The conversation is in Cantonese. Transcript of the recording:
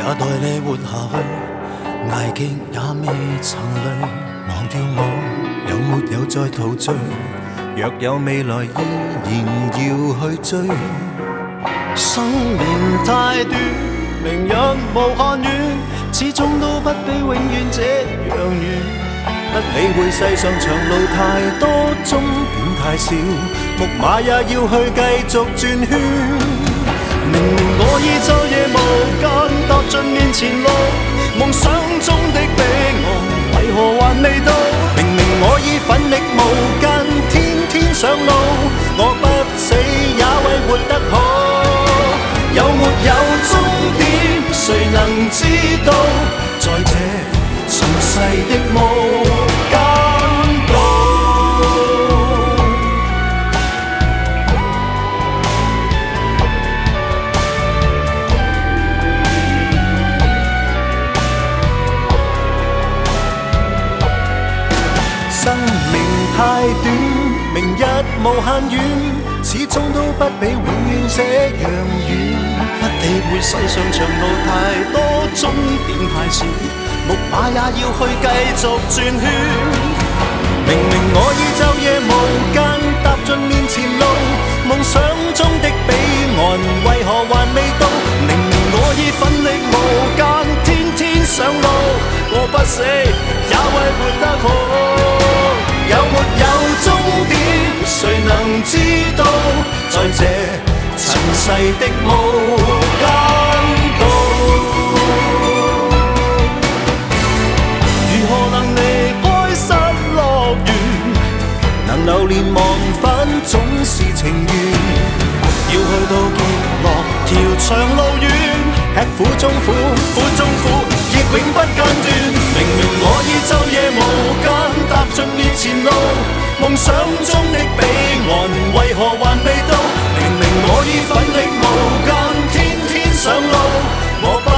也待你活下去，捱極也未曾累。忘掉我，有沒有再陶醉？若有未來，依然要去追。生命太短，明日無限遠，始終都不比永遠這樣遠。不理會世上長路太多，終點太少，木馬也要去繼續轉圈。明明我已晝夜無間踏進面前路，夢想中的彼岸為何還未到？明明我已奮力無間，天天上路，我不死也為活得好。有沒有終點，誰能知道？在這塵世的無間道。生命太短，明日無限遠，始終都不比永遠這樣遠。不理會世上長路太多，終點太少，木馬也要去繼續轉圈。明明我已晝夜無間踏進面前路，夢想中的彼岸為何還未到？明明我已奮力無間，天天上路，我不死也為活得好。有沒有終點，誰能知道？在這塵世的無間道，如何能離開失樂園？能流連忘返總是情緣，要去到極樂條長路遠，吃苦中苦，苦中苦，亦永不間斷。明明我已晝夜無間踏進面前路，夢想中的彼岸為何還未到？明明我已奮力無間，天天上路，我不